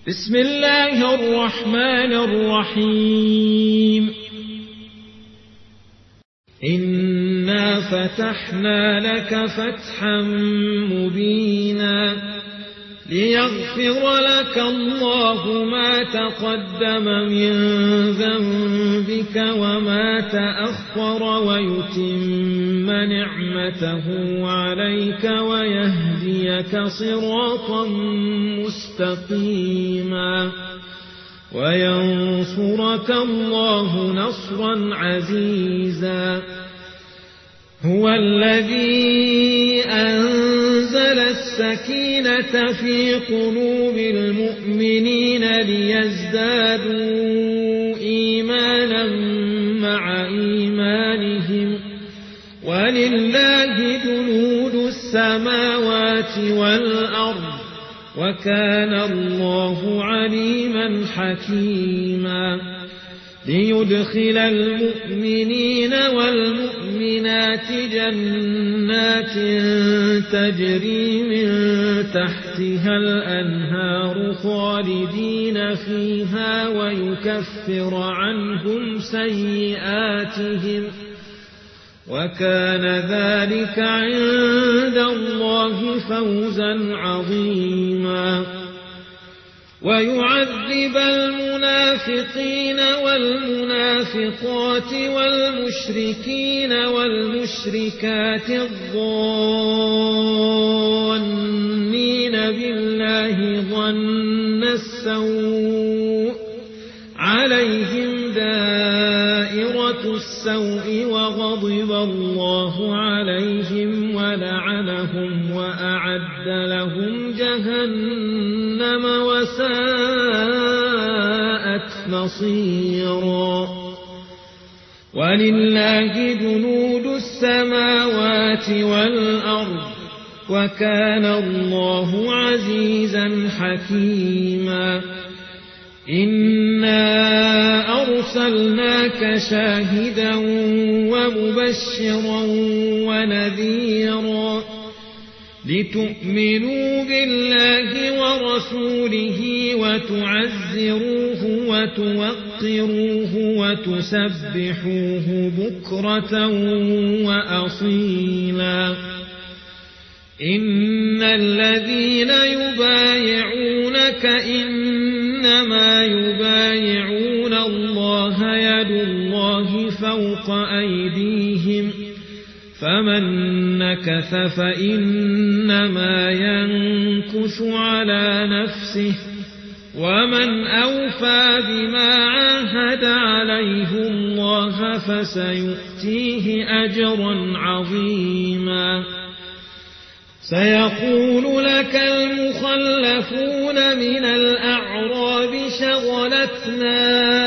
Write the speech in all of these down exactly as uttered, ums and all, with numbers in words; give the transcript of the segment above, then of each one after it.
بسم الله الرحمن الرحيم إنا فتحنا لك فتحا مبينا ليغفر لك الله ما تقدم من ذنبك وما تأخر ويتم نعمته عليك ويهديك صراطا مستقيما وينصرك الله نصرا عزيزا هو الذي أنزل السكينة في قلوب المؤمنين ليزدادوا إيمانا مع إيمانهم ولله جنود السماوات والأرض وكان الله عليما حكيما ليدخل المؤمنين والمؤمنات جنات تجري من تحتها الأنهار خالدين فيها ويكفر عنهم سيئاتهم وكان ذلك عند الله فوزا عظيما ويعذب المنافقين والمنافقات والمشركين والمشركات الظانين بالله ظن السوء عليهم دائرة السوء وغضب الله عليهم ولعنهم وأعد لهم جهنم وساءت مصيرا ولله جنود السماوات والأرض وكان الله عزيزا حكيما إنا أرسلناك شاهدا ومبشرا ونذيرا لتؤمنوا بالله ورسوله وتعزروه وتوقروه وتسبحوه بكرة وأصيلا إن الذين يبايعونك إنما يبايعون الله يد الله فوق أيديهم فمن نكث فإنما ينكث على نفسه ومن أوفى بما عاهد عليه الله فسيؤتيه أجرا عظيما سيقول لك المخلفون من الأعراب شغلتنا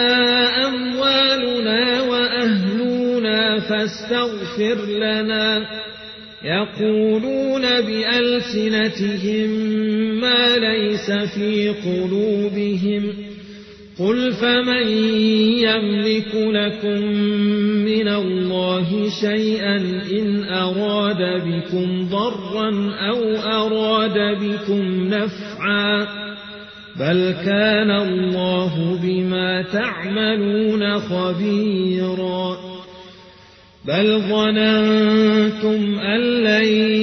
أموالنا وأهلنا فاستغفر لنا يقولون بألسنتهم ما ليس في قلوبهم قل فمن يملك لكم من الله شيئا إن أراد بكم ضرا أو أراد بكم نفعا بل كان الله بما تعملون خبيرا بل ظننتم أن لن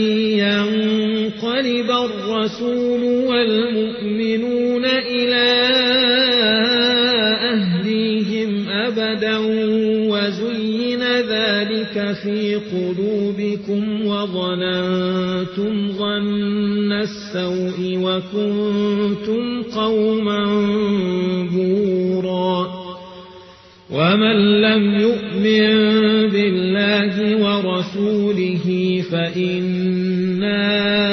ينقلب الرسول والمؤمنون إلى أهليهم أبدا وزين ذلك في قلوبكم وظننتم ظن السوء وكنتم قوما بورا ومن لم يؤمن بالله ورسوله فإنا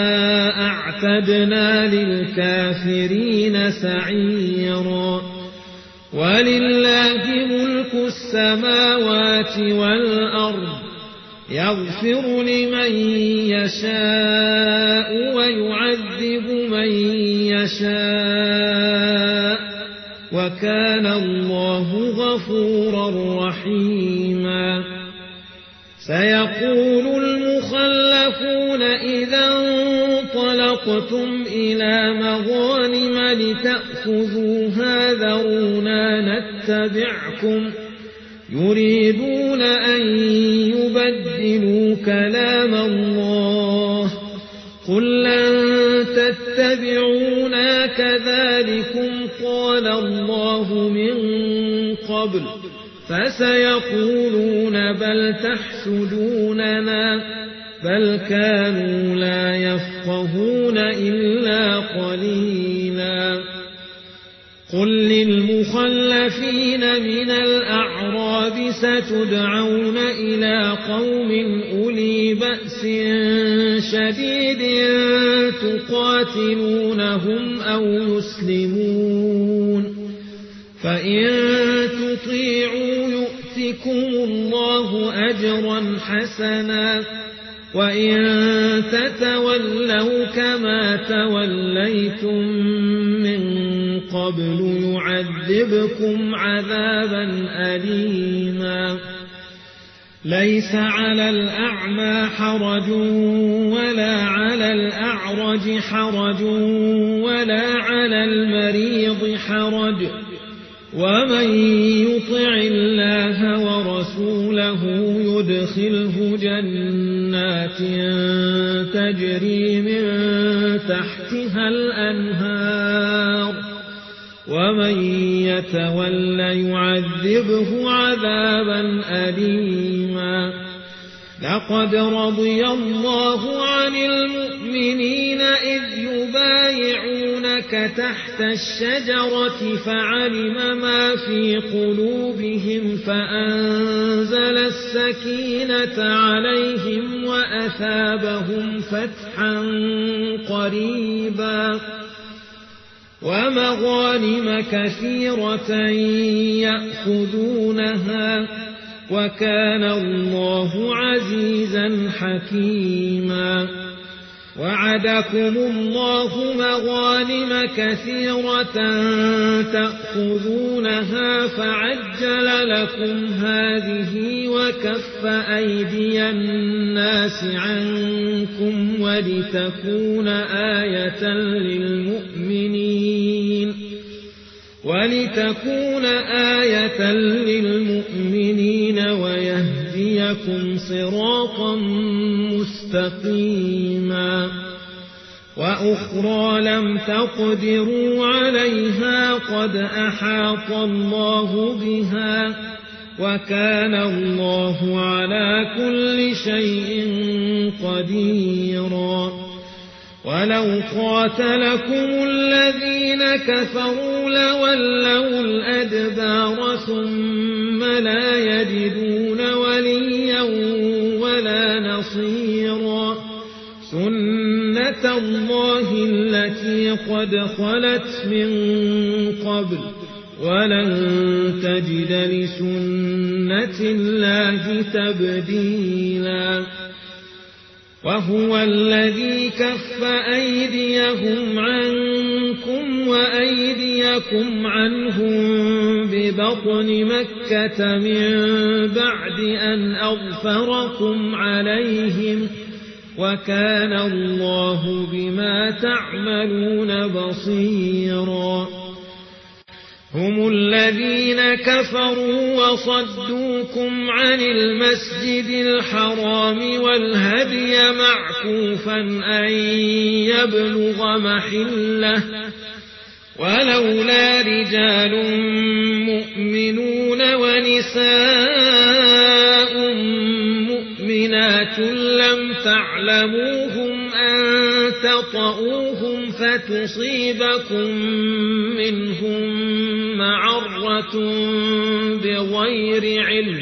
أعتدنا للكافرين سعيرا ولله ملك السماوات والأرض يغفر لمن يشاء ويعذب من يشاء وكان الله غفورا رحيما سيقول إذا انطلقتم إلى مغانم لتأخذوها خذوها ذرونا نتبعكم يريدون أن يبدلوا كلام الله قل لن تتبعونا كذلكم قال الله من قبل فسيقولون بل تحسدوننا بل كانوا لا يفقهون إلا قليلا قل للمخلفين من الأعراب ستدعون إلى قوم أولي بأس شديد تقاتلونهم أو يسلمون فإن تطيعوا يؤتكم الله أجرا حسنا وإن تتولوا كما توليتم من قبل يعذبكم عذابا أليما ليس على الأعمى حرج ولا على الأعرج حرج ولا على المريض حرج ومن يطع الله ورسوله يدخله جنات تجري من تحتها الأنهار ومن يتول يعذبه عذابا أليما لقد رضي الله عن المؤمنين إذ يبايعونك تحت الشجرة فعلم ما في قلوبهم فأنزل السكينة عليهم وأثابهم فتحا قريبا ومغانم كثيرة يأخذونها وكان الله عزيزا حكيما وعدكم الله مغانم كثيرة تأخذونها فعجل لكم هذه وكف أيدي الناس عنكم ولتكون آية للمؤمنين ولتكون آية للمؤمنين ويهديكم صراطا مستقيما وأخرى لم تقدروا عليها قد أحاط الله بها وكان الله على كل شيء قديرا ولو قاتلكم الذين كفروا لولوا الأدبار ثم لا يجدون وليا ولا نصيرا سنة الله التي قد خلت من قبل ولن تجد لسنة الله تبديلا وهو الذي كف أيديهم عنكم وأيديكم عنهم ببطن مكة من بعد أن أغفركم عليهم وكان الله بما تعملون بصيرا هم الذين كفروا وصدوكم عن المسجد الحرام والهدي معكوفا أن يبلغ محله ولولا رجال مؤمنون ونساء مؤمنات لم تعلموهم أن تطؤوهم فتصيبكم منهم معرة بغير علم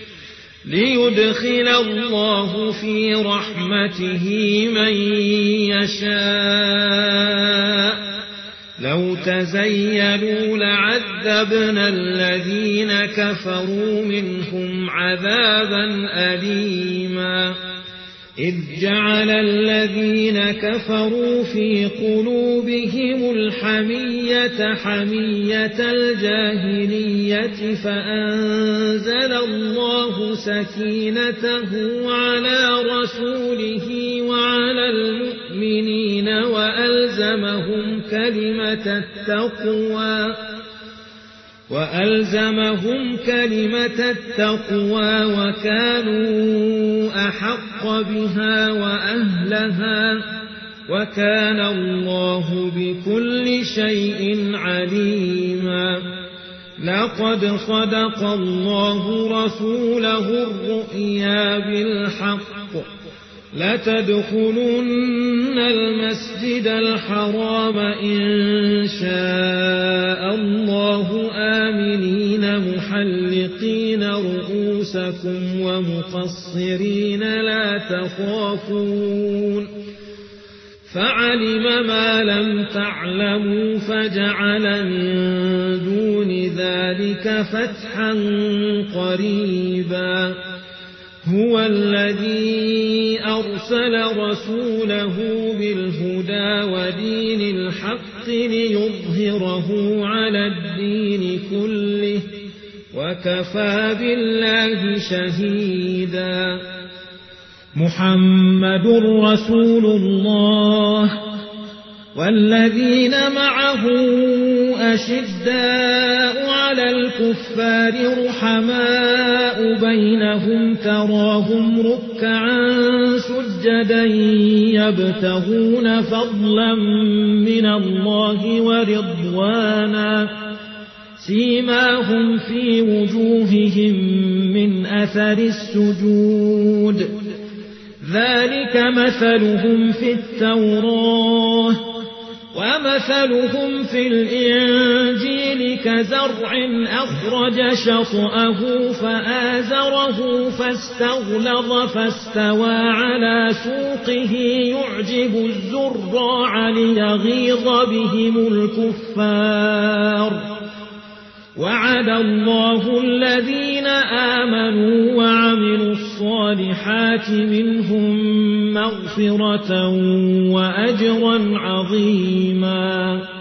ليدخل الله في رحمته من يشاء لو تزيلوا لعذبنا الذين كفروا منهم عذابا أليما إذ جعل الذين كفروا في قلوبهم الحمية حمية الجاهلية فأنزل الله سكينته على رسوله وعلى المؤمنين وألزمهم كلمة التقوى وألزمهم كلمة التقوى وكانوا أحق بها وأهلها وكان الله بكل شيء عليما. لقد صدق الله رسوله الرؤيا بالحق لتدخلن المسجد الحرام إن شاء الله آمنين محلقين رؤوسكم ومقصرين لا تخافون فعلم ما لم تعلموا فجعل من دون ذلك فتحا قريبا. هو الذي أرسل رسوله بالهدى ودين الحق ليظهره على الدين كله وكفى بالله شهيدا. محمد رسول الله والذين معه أشداء على الكفار رحماء بينهم تراهم ركعا سجدا يبتغون فضلا من الله ورضوانا سيماهم في وجوههم من أثر السجود ذلك مثلهم في التوراة ومثلهم في الإنجيل كزرع أخرج شطأه فآزره فاستغلظ فاستوى على سوقه يعجب الزراع ليغيظ بهم الكفار. وعد الله الذين آمنوا وعملوا الصالحات منهم مغفرة وأجرا عظيما.